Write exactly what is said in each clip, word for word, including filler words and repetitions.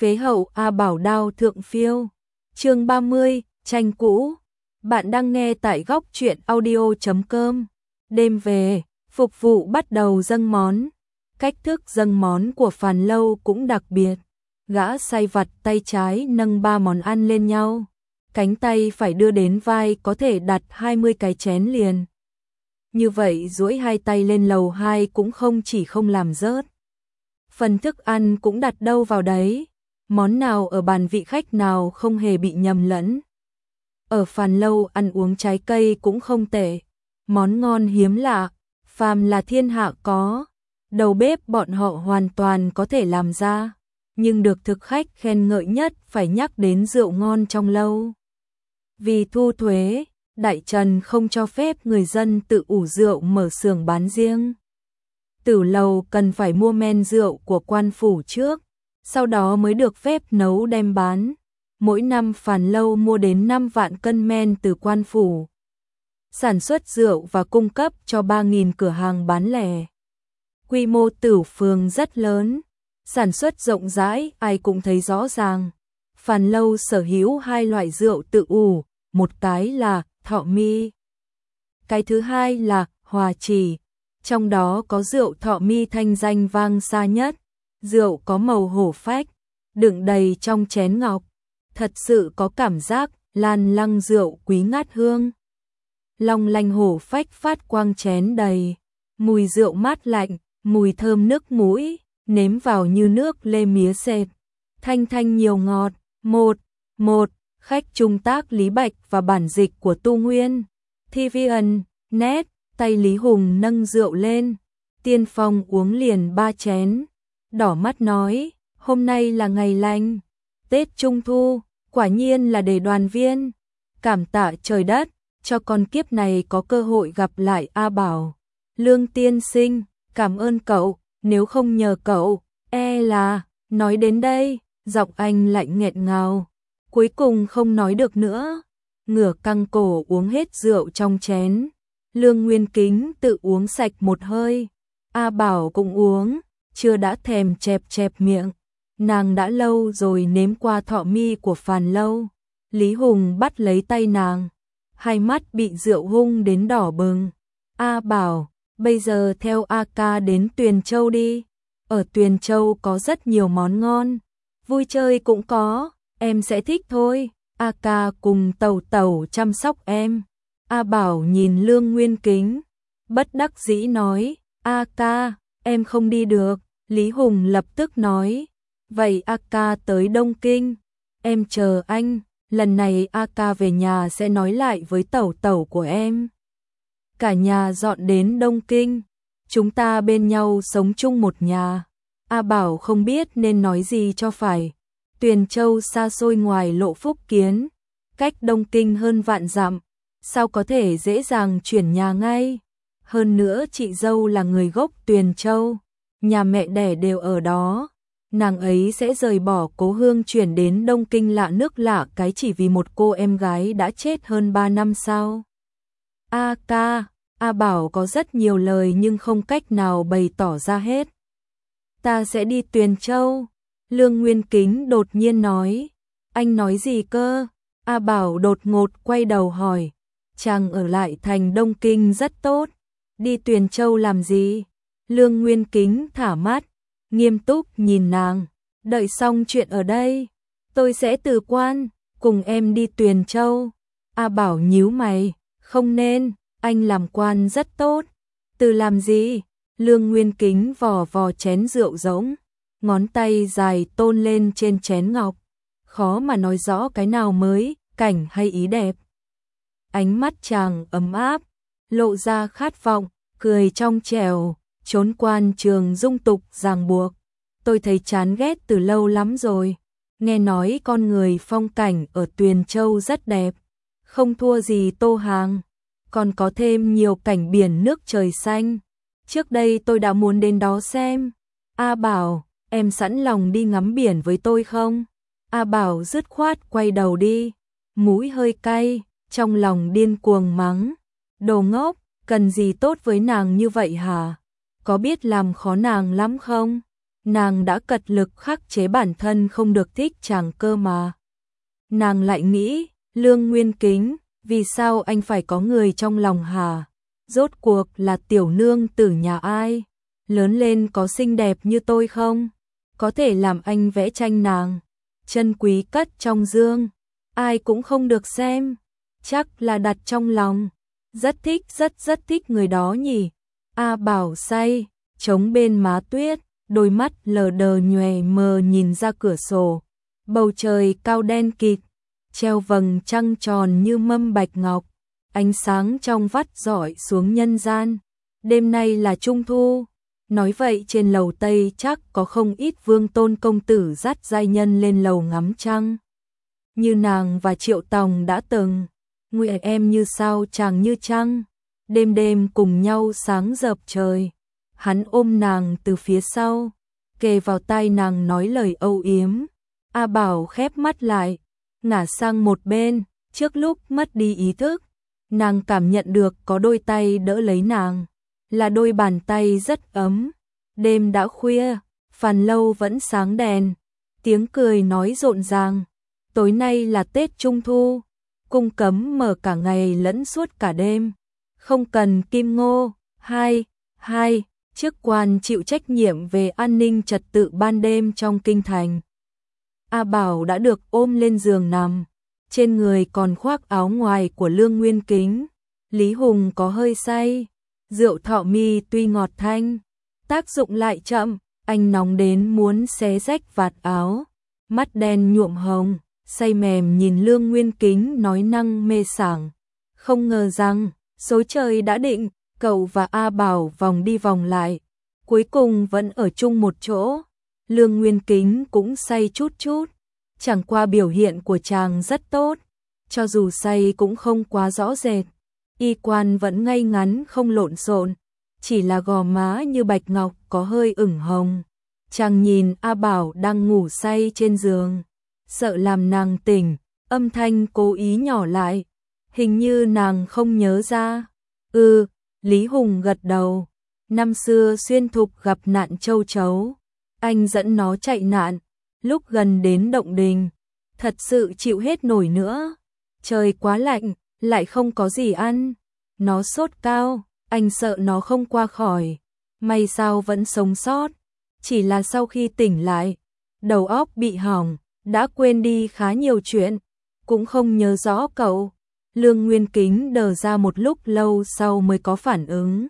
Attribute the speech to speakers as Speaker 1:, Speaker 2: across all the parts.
Speaker 1: Phế hậu A Bảo đao thượng phiêu. Chương ba mươi, tranh cũ. Bạn đang nghe tại góc truyện audio chấm com. Đêm về, phục vụ bắt đầu dâng món. Cách thức dâng món của Phàn Lâu cũng đặc biệt. Gã sai vặt tay trái nâng ba món ăn lên nhau. Cánh tay phải đưa đến vai có thể đặt hai mươi cái chén liền. Như vậy duỗi hai tay lên lầu hai cũng không chỉ không làm rớt. Phần thức ăn cũng đặt đâu vào đấy. Món nào ở bàn vị khách nào không hề bị nhầm lẫn. Ở Phàn Lâu ăn uống trái cây cũng không tệ. Món ngon hiếm lạ, phàm là thiên hạ có. Đầu bếp bọn họ hoàn toàn có thể làm ra. Nhưng được thực khách khen ngợi nhất phải nhắc đến rượu ngon trong lâu. Vì thu thuế, Đại Trần không cho phép người dân tự ủ rượu mở xưởng bán riêng. Tử lầu cần phải mua men rượu của quan phủ trước, sau đó mới được phép nấu đem bán. Mỗi năm Phàn Lâu mua đến năm vạn cân men từ quan phủ. Sản xuất rượu và cung cấp cho ba nghìn cửa hàng bán lẻ. Quy mô Tửu phường rất lớn, sản xuất rộng rãi ai cũng thấy rõ ràng. Phàn Lâu sở hữu hai loại rượu tự ủ, một cái là Thọ Mi, cái thứ hai là Hòa Chỉ. Trong đó có rượu Thọ Mi thanh danh vang xa nhất. Rượu có màu hổ phách, đựng đầy trong chén ngọc, thật sự có cảm giác lan lăng rượu quý ngát hương. Long lanh hổ phách phát quang chén đầy, mùi rượu mát lạnh, mùi thơm nước mũi, nếm vào như nước lê mía sệt, thanh thanh nhiều ngọt. Một, một, khách trung tác Lý Bạch và bản dịch của Tu Nguyên. Thi Vian, nét, tay Lý Hùng nâng rượu lên, Tiên Phong uống liền ba chén. Đỏ mắt nói, hôm nay là ngày lành, Tết Trung Thu, quả nhiên là để đoàn viên. Cảm tạ trời đất, cho con kiếp này có cơ hội gặp lại A Bảo. Lương tiên sinh, cảm ơn cậu, nếu không nhờ cậu, e là, nói đến đây, giọng anh lạnh nghẹn ngào, cuối cùng không nói được nữa. Ngửa căng cổ uống hết rượu trong chén. Lương Nguyên Kính tự uống sạch một hơi, A Bảo cũng uống. Chưa đã thèm chẹp chẹp miệng, nàng đã lâu rồi nếm qua Thọ Mi của Phàn Lâu. Lý Hùng bắt lấy tay nàng, hai mắt bị rượu hung đến đỏ bừng. A Bảo, bây giờ theo A ca đến Tuyền Châu đi. Ở Tuyền Châu có rất nhiều món ngon, vui chơi cũng có, em sẽ thích thôi. A ca cùng Tẩu Tẩu chăm sóc em. A Bảo nhìn Lương Nguyên Kính, bất đắc dĩ nói, A ca, em không đi được. Lý Hùng lập tức nói, vậy A ca tới Đông Kinh, em chờ anh, lần này A ca về nhà sẽ nói lại với Tẩu Tẩu của em. Cả nhà dọn đến Đông Kinh, chúng ta bên nhau sống chung một nhà. A Bảo không biết nên nói gì cho phải. Tuyền Châu xa xôi ngoài Lộ Phúc Kiến, cách Đông Kinh hơn vạn dặm, sao có thể dễ dàng chuyển nhà ngay. Hơn nữa chị dâu là người gốc Tuyền Châu, nhà mẹ đẻ đều ở đó, nàng ấy sẽ rời bỏ cố hương chuyển đến Đông Kinh lạ nước lạ cái chỉ vì một cô em gái đã chết hơn ba năm sao. A ca, A Bảo có rất nhiều lời nhưng không cách nào bày tỏ ra hết. Ta sẽ đi Tuyền Châu. Lương Nguyên Kính đột nhiên nói. Anh nói gì cơ? A Bảo đột ngột quay đầu hỏi. Chàng ở lại thành Đông Kinh rất tốt, đi Tuyền Châu làm gì? Lương Nguyên Kính thả mắt, nghiêm túc nhìn nàng, đợi xong chuyện ở đây, tôi sẽ từ quan, cùng em đi Tuyền Châu. A Bảo nhíu mày, không nên, anh làm quan rất tốt. Từ làm gì? Lương Nguyên Kính vò vò chén rượu rỗng, ngón tay dài tôn lên trên chén ngọc, khó mà nói rõ cái nào mới, cảnh hay ý đẹp. Ánh mắt chàng ấm áp, lộ ra khát vọng, cười trong trẻo, trốn quan trường dung tục ràng buộc. Tôi thấy chán ghét từ lâu lắm rồi. Nghe nói con người phong cảnh ở Tuyền Châu rất đẹp, không thua gì Tô Hàng, còn có thêm nhiều cảnh biển nước trời xanh. Trước đây tôi đã muốn đến đó xem. A Bảo, em sẵn lòng đi ngắm biển với tôi không? A Bảo dứt khoát quay đầu đi, mũi hơi cay, trong lòng điên cuồng mắng. Đồ ngốc, cần gì tốt với nàng như vậy hả? Có biết làm khó nàng lắm không? nàng đã cật lực khắc chế bản thân không được thích chàng cơ mà. Nàng lại nghĩ, Lương Nguyên Kính, vì sao anh phải có người trong lòng hả? Rốt cuộc là tiểu nương tử nhà ai? Lớn lên có xinh đẹp như tôi không? Có thể làm anh vẽ tranh nàng. Chân quý cất trong dương, ai cũng không được xem. Chắc là đặt trong lòng. Rất thích, rất rất thích người đó nhỉ. A Bảo say, chống bên má Tuyết, đôi mắt lờ đờ nhòe mờ nhìn ra cửa sổ. Bầu trời cao đen kịt, treo vầng trăng tròn như mâm bạch ngọc, ánh sáng trong vắt rọi xuống nhân gian. Đêm nay là trung thu, nói vậy trên lầu Tây chắc có không ít vương tôn công tử dắt giai nhân lên lầu ngắm trăng. Như nàng và Triệu Tòng đã từng, nguyện em như sao chàng như trăng, đêm đêm cùng nhau sáng rợp trời. Hắn ôm nàng từ phía sau, kề vào tai nàng nói lời âu yếm. A Bảo khép mắt lại, ngả sang một bên, trước lúc mất đi ý thức, nàng cảm nhận được có đôi tay đỡ lấy nàng, là đôi bàn tay rất ấm. Đêm đã khuya, phàn lâu vẫn sáng đèn, tiếng cười nói rộn ràng. Tối nay là Tết Trung Thu, cung cấm mở cả ngày lẫn suốt cả đêm, không cần Kim Ngô. Hai, hai, chức quan chịu trách nhiệm về an ninh trật tự ban đêm trong kinh thành. A Bảo đã được ôm lên giường nằm, trên người còn khoác áo ngoài của Lương Nguyên Kính. Lý Hùng có hơi say, rượu thọ mi tuy ngọt thanh, tác dụng lại chậm, anh nóng đến muốn xé rách vạt áo, mắt đen nhuộm hồng, say mềm nhìn Lương Nguyên Kính nói năng mê sảng. Không ngờ rằng, số trời đã định, cậu và A Bảo vòng đi vòng lại, cuối cùng vẫn ở chung một chỗ. Lương Nguyên Kính cũng say chút chút, chẳng qua biểu hiện của chàng rất tốt, cho dù say cũng không quá rõ rệt, y quan vẫn ngay ngắn không lộn xộn, chỉ là gò má như bạch ngọc có hơi ửng hồng. Chàng nhìn A Bảo đang ngủ say trên giường, sợ làm nàng tỉnh, âm thanh cố ý nhỏ lại, hình như nàng không nhớ ra. Ừ, Lý Hùng gật đầu, năm xưa xuyên thục gặp nạn châu chấu, anh dẫn nó chạy nạn, lúc gần đến động đình, thật sự chịu hết nổi nữa. Trời quá lạnh, lại không có gì ăn, nó sốt cao, anh sợ nó không qua khỏi, may sao vẫn sống sót, chỉ là sau khi tỉnh lại, đầu óc bị hỏng, đã quên đi khá nhiều chuyện, cũng không nhớ rõ cậu. Lương Nguyên Kính đờ ra một lúc lâu sau mới có phản ứng,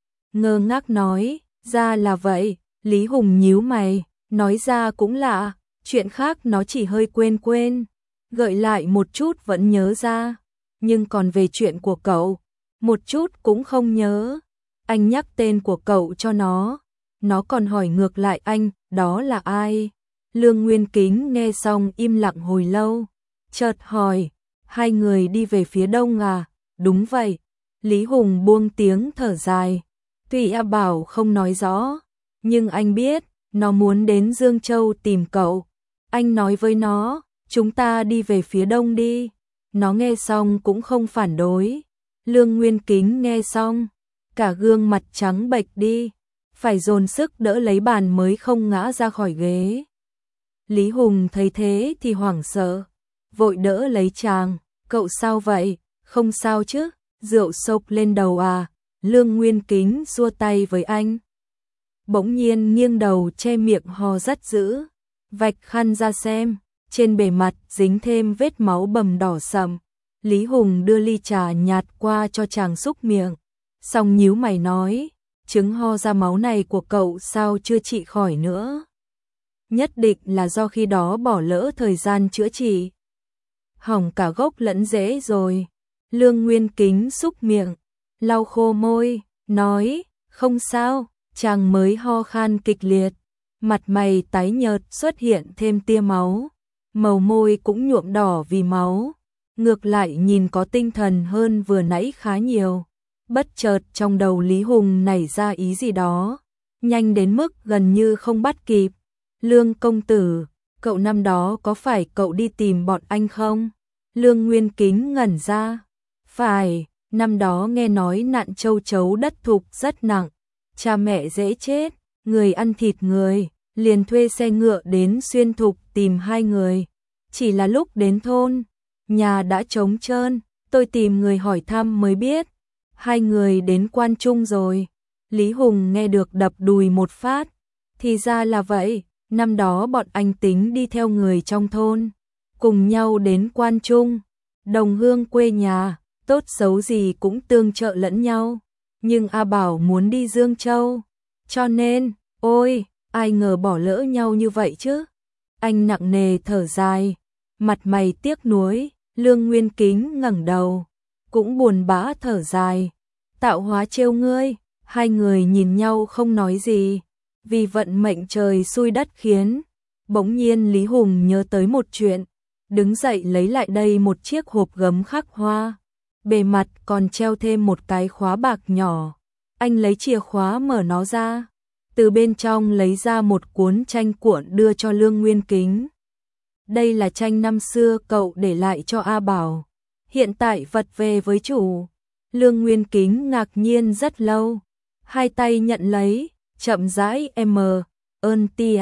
Speaker 1: ngơ ngác nói, ra là vậy. Lý Hùng nhíu mày, nói ra cũng lạ, chuyện khác nó chỉ hơi quên quên, gợi lại một chút vẫn nhớ ra, nhưng còn về chuyện của cậu, một chút cũng không nhớ. Anh nhắc tên của cậu cho nó, nó còn hỏi ngược lại anh, đó là ai? Lương Nguyên Kính nghe xong im lặng hồi lâu, chợt hỏi, hai người đi về phía đông à? Đúng vậy. Lý Hùng buông tiếng thở dài, tuy A Bảo không nói rõ, nhưng anh biết, nó muốn đến Dương Châu tìm cậu. Anh nói với nó, chúng ta đi về phía đông đi. Nó nghe xong cũng không phản đối. Lương Nguyên Kính nghe xong, cả gương mặt trắng bệch đi, phải dồn sức đỡ lấy bàn mới không ngã ra khỏi ghế. Lý Hùng thấy thế thì hoảng sợ, vội đỡ lấy chàng, cậu sao vậy? Không sao chứ, rượu sộc lên đầu à? Lương Nguyên Kính xua tay với anh, bỗng nhiên nghiêng đầu che miệng ho rất dữ, vạch khăn ra xem, trên bề mặt dính thêm vết máu bầm đỏ sậm. Lý Hùng đưa ly trà nhạt qua cho chàng xúc miệng, xong nhíu mày nói, chứng ho ra máu này của cậu sao chưa trị khỏi nữa? Nhất định là do khi đó bỏ lỡ thời gian chữa trị, hỏng cả gốc lẫn rễ rồi. Lương Nguyên Kính xúc miệng, lau khô môi, nói, không sao. Chàng mới ho khan kịch liệt, mặt mày tái nhợt xuất hiện thêm tia máu, màu môi cũng nhuộm đỏ vì máu, ngược lại nhìn có tinh thần hơn vừa nãy khá nhiều. Bất chợt trong đầu Lý Hùng nảy ra ý gì đó, nhanh đến mức gần như không bắt kịp. Lương công tử, cậu năm đó có phải cậu đi tìm bọn anh không? Lương Nguyên Kính ngẩn ra, phải, năm đó nghe nói nạn châu chấu đất thục rất nặng, cha mẹ dễ chết, người ăn thịt người, liền thuê xe ngựa đến Xuyên Thục tìm hai người. Chỉ là lúc đến thôn, nhà đã trống trơn, tôi tìm người hỏi thăm mới biết, hai người đến Quan Trung rồi. Lý Hùng nghe được đập đùi một phát, thì ra là vậy, năm đó bọn anh tính đi theo người trong thôn, cùng nhau đến Quan Trung, đồng hương quê nhà, tốt xấu gì cũng tương trợ lẫn nhau. Nhưng A Bảo muốn đi Dương Châu, cho nên, ôi, ai ngờ bỏ lỡ nhau như vậy chứ. Anh nặng nề thở dài, mặt mày tiếc nuối. Lương Nguyên Kính ngẩng đầu, cũng buồn bã thở dài. Tạo hóa trêu ngươi. Hai người nhìn nhau không nói gì, vì vận mệnh trời xui đất khiến. Bỗng nhiên Lý Hùng nhớ tới một chuyện, đứng dậy lấy lại đây một chiếc hộp gấm khắc hoa, bề mặt còn treo thêm một cái khóa bạc nhỏ. Anh lấy chìa khóa mở nó ra, từ bên trong lấy ra một cuốn tranh cuộn đưa cho Lương Nguyên Kính. Đây là tranh năm xưa cậu để lại cho A Bảo, hiện tại vật về với chủ. Lương Nguyên Kính ngạc nhiên rất lâu, hai tay nhận lấy, chậm rãi em ơn tia,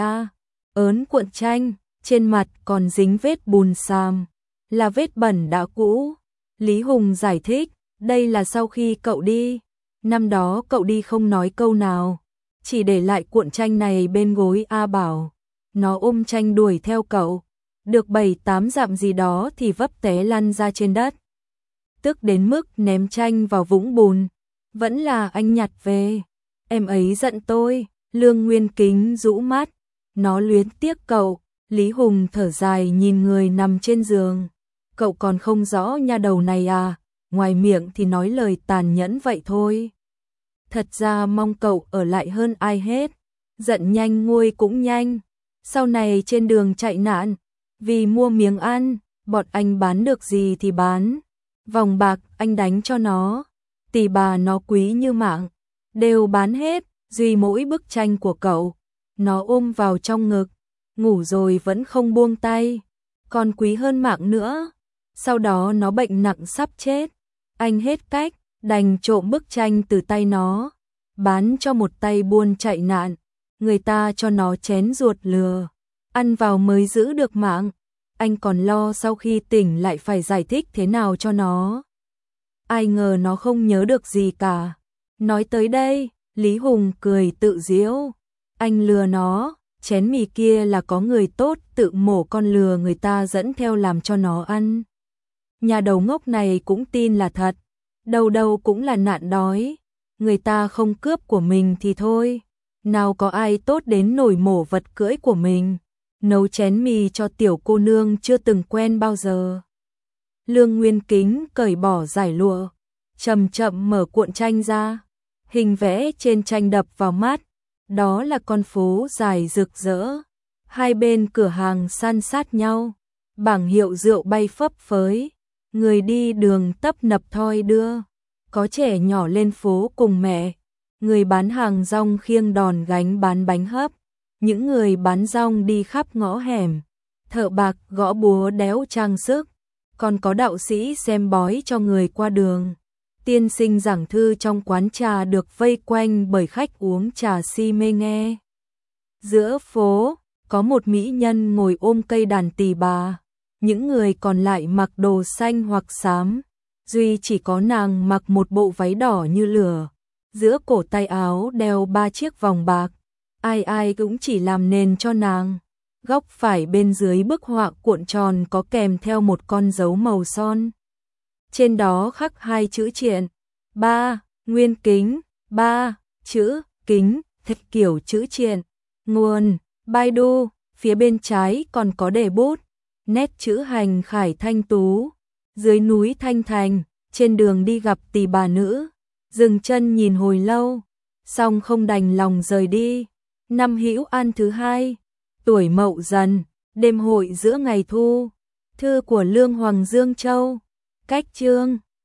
Speaker 1: ớn cuộn tranh, trên mặt còn dính vết bùn xàm, là vết bẩn đã cũ. Lý Hùng giải thích, đây là sau khi cậu đi, năm đó cậu đi không nói câu nào, chỉ để lại cuộn tranh này bên gối A Bảo. Nó ôm tranh đuổi theo cậu, được bảy tám dặm gì đó thì vấp té lăn ra trên đất, tức đến mức ném tranh vào vũng bùn. Vẫn là anh nhặt về, em ấy giận tôi. Lương Nguyên Kính rũ mắt, nó luyến tiếc cậu. Lý Hùng thở dài nhìn người nằm trên giường, cậu còn không rõ nha đầu này à, ngoài miệng thì nói lời tàn nhẫn vậy thôi. Thật ra mong cậu ở lại hơn ai hết, giận nhanh nguôi cũng nhanh. Sau này trên đường chạy nạn, vì mua miếng ăn, bọn anh bán được gì thì bán. Vòng bạc anh đánh cho nó, tỷ bà nó quý như mạng, đều bán hết, duy mỗi bức tranh của cậu, nó ôm vào trong ngực, ngủ rồi vẫn không buông tay, còn quý hơn mạng nữa. Sau đó nó bệnh nặng sắp chết, anh hết cách, đành trộm bức tranh từ tay nó, bán cho một tay buôn chạy nạn, người ta cho nó chén ruột lừa, ăn vào mới giữ được mạng. Anh còn lo sau khi tỉnh lại phải giải thích thế nào cho nó. Ai ngờ nó không nhớ được gì cả. Nói tới đây, Lý Hùng cười tự giễu. Anh lừa nó, chén mì kia là có người tốt tự mổ con lừa người ta dẫn theo làm cho nó ăn. Nhà đầu ngốc này cũng tin là thật, đầu đầu cũng là nạn đói. Người ta không cướp của mình thì thôi, nào có ai tốt đến nổi mổ vật cưỡi của mình. Nấu chén mì cho tiểu cô nương chưa từng quen bao giờ. Lương Nguyên Kính cởi bỏ giải lụa, chậm chậm mở cuộn tranh ra. Hình vẽ trên tranh đập vào mắt, đó là con phố dài rực rỡ. Hai bên cửa hàng san sát nhau, bảng hiệu rượu bay phấp phới. Người đi đường tấp nập thoi đưa, có trẻ nhỏ lên phố cùng mẹ. Người bán hàng rong khiêng đòn gánh bán bánh hấp. Những người bán rong đi khắp ngõ hẻm, thợ bạc gõ búa đéo trang sức, còn có đạo sĩ xem bói cho người qua đường. Tiên sinh giảng thư trong quán trà được vây quanh bởi khách uống trà si mê nghe. Giữa phố, có một mỹ nhân ngồi ôm cây đàn tỳ bà, những người còn lại mặc đồ xanh hoặc xám, duy chỉ có nàng mặc một bộ váy đỏ như lửa, giữa cổ tay áo đeo ba chiếc vòng bạc. Ai ai cũng chỉ làm nền cho nàng. Góc phải bên dưới bức họa cuộn tròn có kèm theo một con dấu màu son. Trên đó khắc hai chữ triện, ba, Nguyên Kính, ba, chữ, kính, thật kiểu chữ triện. Nguồn, Baidu, phía bên trái còn có đề bút, nét chữ hành khải thanh tú. Dưới núi Thanh Thành, trên đường đi gặp tỷ bà nữ, dừng chân nhìn hồi lâu, xong không đành lòng rời đi. Năm Hữu An thứ hai, tuổi Mậu Dần, đêm hội giữa ngày thu. Thư của Lương Hoàng Dương Châu. Cách chương